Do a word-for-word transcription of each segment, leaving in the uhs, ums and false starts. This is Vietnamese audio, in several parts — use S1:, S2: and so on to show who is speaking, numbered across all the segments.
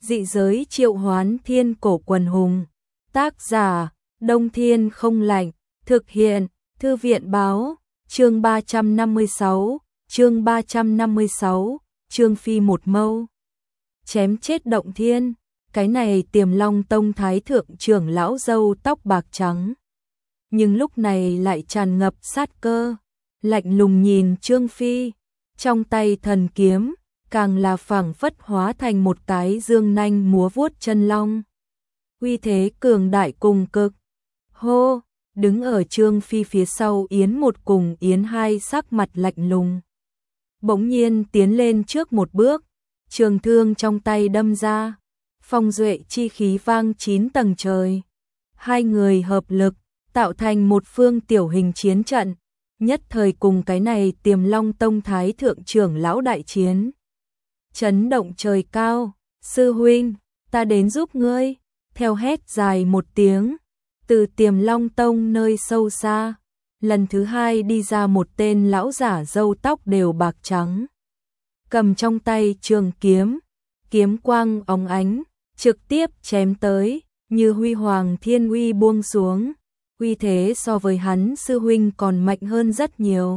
S1: Dị giới triệu hoán thiên cổ quần hùng. Tác giả, Đông Thiên không lạnh. Thực hiện, Thư viện báo. Chương ba trăm năm mươi sáu, chương ba trăm năm mươi sáu, Trương Phi một mâu. Chém chết động thiên. Cái này Tiềm Long Tông thái thượng trưởng lão râu tóc bạc trắng. Nhưng lúc này lại tràn ngập sát cơ. Lạnh lùng nhìn Trương Phi. Trong tay thần kiếm, càng là phảng phất hóa thành một cái dương nanh múa vuốt chân long. Uy thế cường đại cùng cực. Hô, đứng ở Trương Phi phía sau Yến một cùng Yến hai sắc mặt lạnh lùng. Bỗng nhiên tiến lên trước một bước, trường thương trong tay đâm ra, phong duệ chi khí vang chín tầng trời. Hai người hợp lực, tạo thành một phương tiểu hình chiến trận, nhất thời cùng cái này Tiềm Long Tông thái thượng trưởng lão đại chiến. Chấn động trời cao, sư huynh, ta đến giúp ngươi, theo hét dài một tiếng, từ Tiềm Long Tông nơi sâu xa, lần thứ hai đi ra một tên lão giả râu tóc đều bạc trắng. Cầm trong tay trường kiếm, kiếm quang óng ánh, trực tiếp chém tới, như huy hoàng thiên uy buông xuống, uy thế so với hắn sư huynh còn mạnh hơn rất nhiều.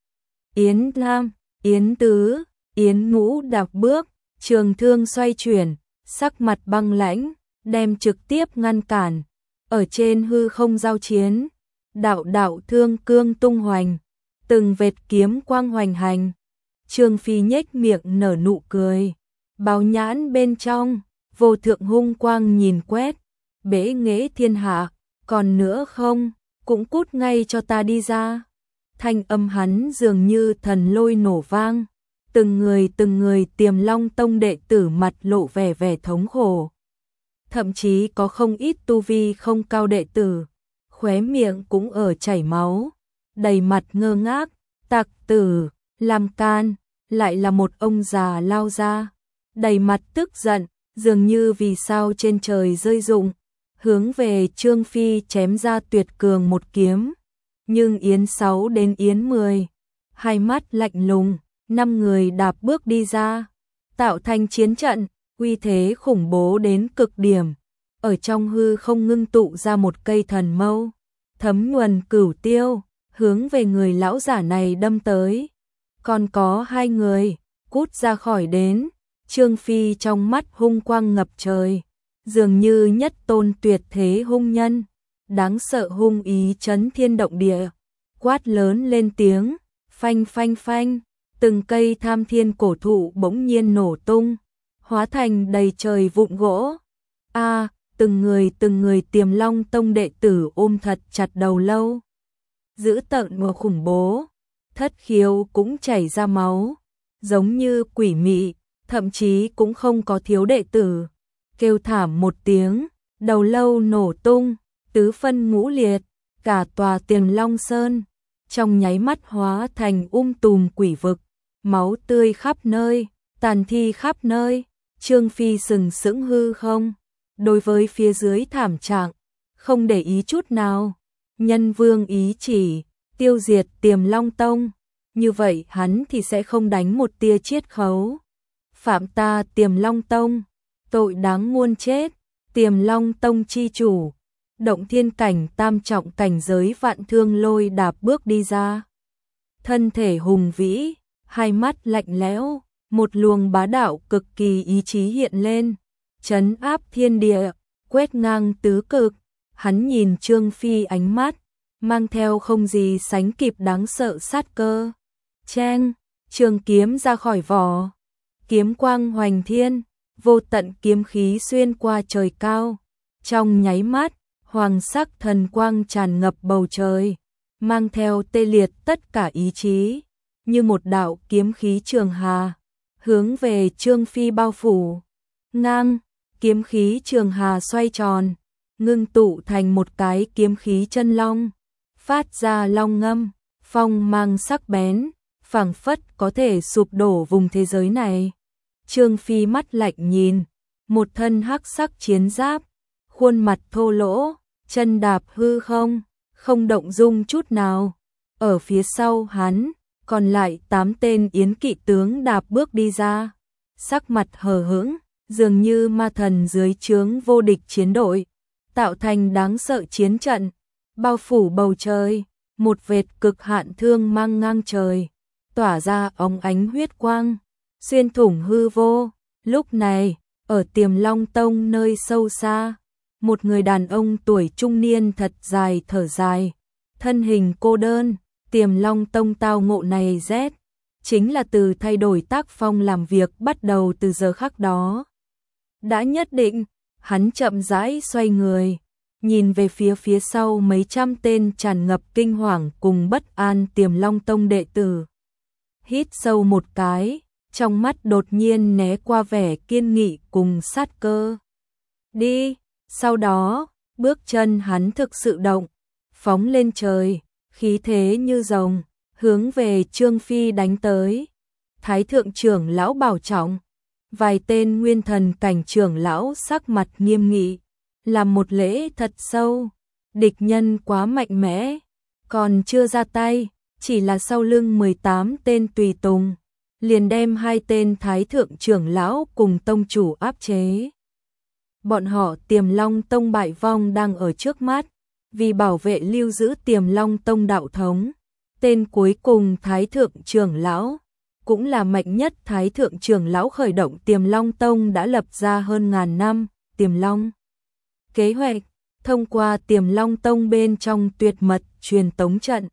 S1: Yến Lam, Yến Tứ, Yến Ngũ đạp bước, trường thương xoay chuyển, sắc mặt băng lãnh, đem trực tiếp ngăn cản, ở trên hư không giao chiến, đạo đạo thương cương tung hoành, từng vệt kiếm quang hoành hành. Trương Phi nhếch miệng nở nụ cười, báo nhãn bên trong, vô thượng hung quang nhìn quét, bế nghệ thiên hạ, còn nữa không, cũng cút ngay cho ta đi ra. Thanh âm hắn dường như thần lôi nổ vang, từng người từng người Tiềm Long Tông đệ tử mặt lộ vẻ vẻ thống khổ. Thậm chí có không ít tu vi không cao đệ tử, khóe miệng cũng ở chảy máu, đầy mặt ngơ ngác. Tặc tử, làm can, lại là một ông già lao ra, đầy mặt tức giận, dường như vì sao trên trời rơi rụng, hướng về Trương Phi chém ra tuyệt cường một kiếm. Nhưng Yến sáu đến Yến mười, hai mắt lạnh lùng, năm người đạp bước đi ra, tạo thành chiến trận, uy thế khủng bố đến cực điểm. Ở trong hư không ngưng tụ ra một cây thần mâu, thấm nhuần cửu tiêu, hướng về người lão giả này đâm tới. Còn có hai người, cút ra khỏi đến. Trương Phi trong mắt hung quang ngập trời, dường như nhất tôn tuyệt thế hung nhân, đáng sợ hung ý chấn thiên động địa, quát lớn lên tiếng, phanh phanh phanh, từng cây tham thiên cổ thụ bỗng nhiên nổ tung, hóa thành đầy trời vụn gỗ. A, từng người từng người Tiềm Long Tông đệ tử ôm thật chặt đầu lâu, dữ tợn và khủng bố, thất khiếu cũng chảy ra máu, giống như quỷ mị, thậm chí cũng không có thiếu đệ tử. Kêu thảm một tiếng, đầu lâu nổ tung, tứ phân ngũ liệt, cả tòa Tiềm Long Sơn, trong nháy mắt hóa thành um tùm quỷ vực, máu tươi khắp nơi, tàn thi khắp nơi. Trương Phi sừng sững hư không, đối với phía dưới thảm trạng, không để ý chút nào. Nhân vương ý chỉ, tiêu diệt Tiềm Long Tông, như vậy hắn thì sẽ không đánh một tia chiết khấu. Phạm ta Tiềm Long Tông, tội đáng muôn chết. Tiềm Long Tông chi chủ, động thiên cảnh tam trọng cảnh giới Vạn Thương Lôi đạp bước đi ra. Thân thể hùng vĩ, hai mắt lạnh lẽo, một luồng bá đạo cực kỳ ý chí hiện lên, trấn áp thiên địa, quét ngang tứ cực. Hắn nhìn Trương Phi ánh mắt, mang theo không gì sánh kịp đáng sợ sát cơ. Cheng, trường kiếm ra khỏi vỏ, kiếm quang hoành thiên, vô tận kiếm khí xuyên qua trời cao. Trong nháy mắt, hoàng sắc thần quang tràn ngập bầu trời, mang theo tê liệt tất cả ý chí, như một đạo kiếm khí trường hà, hướng về Trương Phi bao phủ. Ngang, kiếm khí trường hà xoay tròn, ngưng tụ thành một cái kiếm khí chân long, phát ra long ngâm, phong mang sắc bén, phảng phất có thể sụp đổ vùng thế giới này. Trương Phi mắt lạnh nhìn, một thân hắc sắc chiến giáp, khuôn mặt thô lỗ, chân đạp hư không, không động dung chút nào. Ở phía sau hắn, còn lại tám tên yến kỵ tướng đạp bước đi ra, sắc mặt hờ hững, dường như ma thần dưới trướng vô địch chiến đội, tạo thành đáng sợ chiến trận, bao phủ bầu trời, một vệt cực hạn thương mang ngang trời, tỏa ra óng ánh huyết quang, xuyên thủng hư vô. Lúc này, ở Tiềm Long Tông nơi sâu xa, một người đàn ông tuổi trung niên thật dài thở dài, thân hình cô đơn. Tiềm Long Tông tao ngộ này rét, chính là từ thay đổi tác phong làm việc bắt đầu từ giờ khắc đó. Đã nhất định, hắn chậm rãi xoay người, nhìn về phía phía sau mấy trăm tên tràn ngập kinh hoàng cùng bất an Tiềm Long Tông đệ tử. Hít sâu một cái, trong mắt đột nhiên né qua vẻ kiên nghị cùng sát cơ. Đi, sau đó, bước chân hắn thực sự động, phóng lên trời, khí thế như rồng, hướng về Trương Phi đánh tới. Thái thượng trưởng lão bảo trọng, vài tên nguyên thần cảnh trưởng lão sắc mặt nghiêm nghị, làm một lễ thật sâu. Địch nhân quá mạnh mẽ, còn chưa ra tay, chỉ là sau lưng mười tám tên tùy tùng, liền đem hai tên thái thượng trưởng lão cùng tông chủ áp chế. Bọn họ Tiềm Long Tông bại vong đang ở trước mắt, vì bảo vệ lưu giữ Tiềm Long Tông đạo thống. Tên cuối cùng thái thượng trưởng lão, cũng là mạnh nhất thái thượng trưởng lão khởi động Tiềm Long Tông đã lập ra hơn ngàn năm, Tiềm Long. Kế hoạch, thông qua Tiềm Long Tông bên trong tuyệt mật truyền tống trận,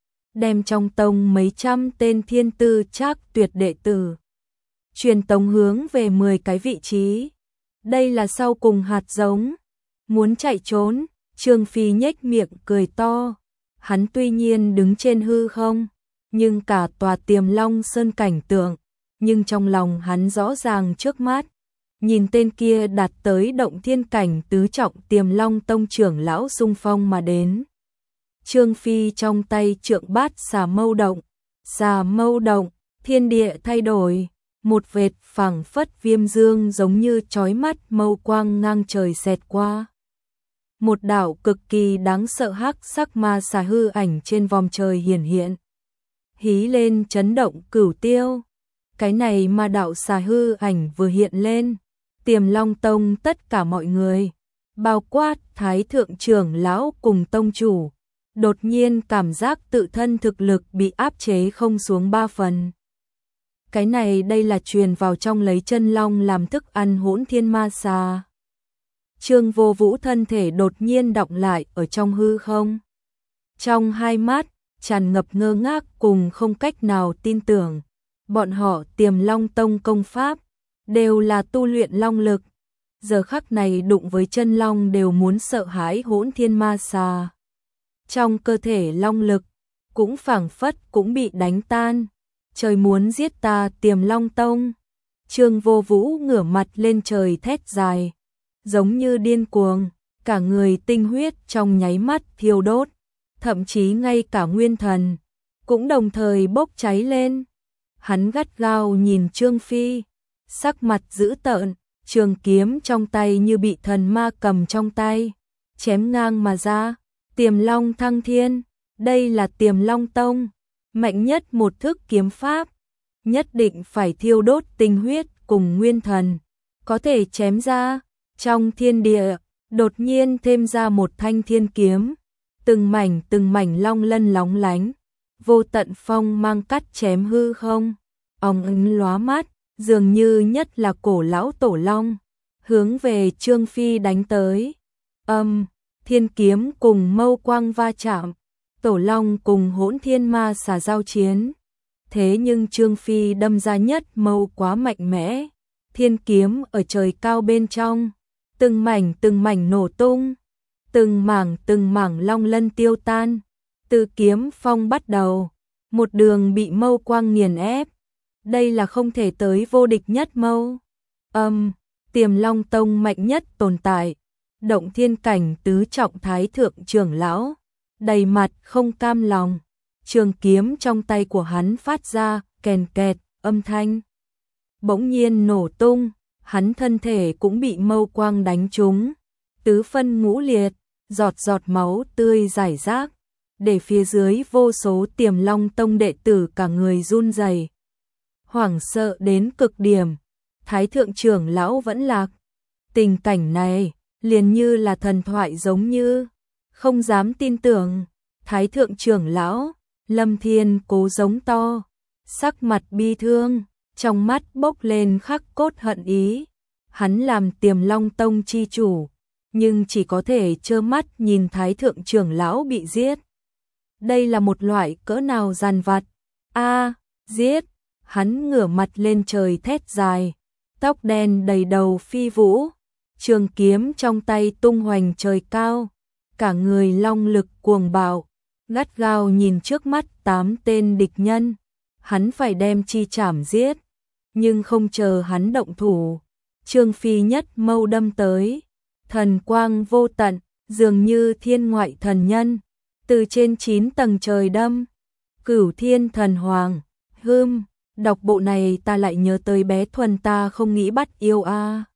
S1: đem trong tông mấy trăm tên thiên tư trác tuyệt đệ tử, truyền tống hướng về mười cái vị trí. Đây là sau cùng hạt giống, muốn chạy trốn. Trương Phi nhếch miệng cười to, hắn tuy nhiên đứng trên hư không, nhưng cả tòa Tiềm Long Sơn cảnh tượng, nhưng trong lòng hắn rõ ràng trước mắt, nhìn tên kia đạt tới động thiên cảnh tứ trọng Tiềm Long Tông trưởng lão xung phong mà đến. Trương Phi trong tay trượng bát xà mâu động, xà mâu động, thiên địa thay đổi, một vệt phẳng phất viêm dương giống như chói mắt mâu quang ngang trời xẹt qua. Một đạo cực kỳ đáng sợ hắc sắc ma xà hư ảnh trên vòm trời hiển hiện, hí lên chấn động cửu tiêu. Cái này ma đạo xà hư ảnh vừa hiện lên, Tiềm Long Tông tất cả mọi người, bao quát thái thượng trưởng lão cùng tông chủ, đột nhiên cảm giác tự thân thực lực bị áp chế không xuống ba phần. Cái này đây là truyền vào trong lấy chân long làm thức ăn hỗn thiên ma xà. Trương Vô Vũ thân thể đột nhiên đọng lại ở trong hư không. Trong hai mắt, tràn ngập ngơ ngác cùng không cách nào tin tưởng. Bọn họ Tiềm Long Tông công pháp, đều là tu luyện long lực. Giờ khắc này đụng với chân long đều muốn sợ hãi hỗn thiên ma xà. Trong cơ thể long lực, cũng phảng phất cũng bị đánh tan. Trời muốn giết ta Tiềm Long Tông. Trương Vô Vũ ngửa mặt lên trời thét dài, giống như điên cuồng, cả người tinh huyết trong nháy mắt thiêu đốt, thậm chí ngay cả nguyên thần cũng đồng thời bốc cháy lên. Hắn gắt gao nhìn Trương Phi, sắc mặt dữ tợn, trường kiếm trong tay như bị thần ma cầm trong tay, chém ngang mà ra. Tiềm Long thăng thiên, đây là Tiềm Long Tông, mạnh nhất một thức kiếm pháp, nhất định phải thiêu đốt tinh huyết cùng nguyên thần, có thể chém ra. Trong thiên địa, đột nhiên thêm ra một thanh thiên kiếm, từng mảnh từng mảnh long lân lóng lánh, vô tận phong mang cắt chém hư không, óng ánh lóa mắt, dường như nhất là cổ lão tổ long, hướng về Trương Phi đánh tới. Âm, thiên kiếm cùng mâu quang va chạm, tổ long cùng hỗn thiên ma xà giao chiến. Thế nhưng Trương Phi đâm ra nhất mâu quá mạnh mẽ, thiên kiếm ở trời cao bên trong, từng mảnh từng mảnh nổ tung, từng mảng từng mảng long lân tiêu tan. Từ kiếm phong bắt đầu, một đường bị mâu quang nghiền ép. Đây là không thể tới vô địch nhất mâu. Âm, Tiềm Long Tông mạnh nhất tồn tại, động thiên cảnh tứ trọng thái thượng trưởng lão, đầy mặt không cam lòng. Trường kiếm trong tay của hắn phát ra kèn kẹt âm thanh, bỗng nhiên nổ tung. Hắn thân thể cũng bị mâu quang đánh trúng, tứ phân ngũ liệt, giọt giọt máu tươi rải rác, để phía dưới vô số Tiềm Long Tông đệ tử cả người run rẩy, hoảng sợ đến cực điểm. Thái thượng trưởng lão vẫn lạc. Tình cảnh này, liền như là thần thoại giống như, không dám tin tưởng. Thái thượng trưởng lão, Lâm Thiên cố giống to, sắc mặt bi thương, trong mắt bốc lên khắc cốt hận ý. Hắn làm Tiềm Long Tông chi chủ, nhưng chỉ có thể trơ mắt nhìn Thái thượng trưởng lão bị giết. Đây là một loại cỡ nào giàn vặt. A, giết! Hắn ngửa mặt lên trời thét dài, tóc đen đầy đầu phi vũ, trường kiếm trong tay tung hoành trời cao, cả người long lực cuồng bạo, gắt gao nhìn trước mắt tám tên địch nhân. Hắn phải đem chi chảm giết, nhưng không chờ hắn động thủ, Trương Phi nhất mâu đâm tới, thần quang vô tận, dường như thiên ngoại thần nhân, từ trên chín tầng trời đâm. Cửu Thiên Thần Hoàng, hưm, đọc bộ này ta lại nhớ tới bé Thuần ta không nghĩ bắt yêu a.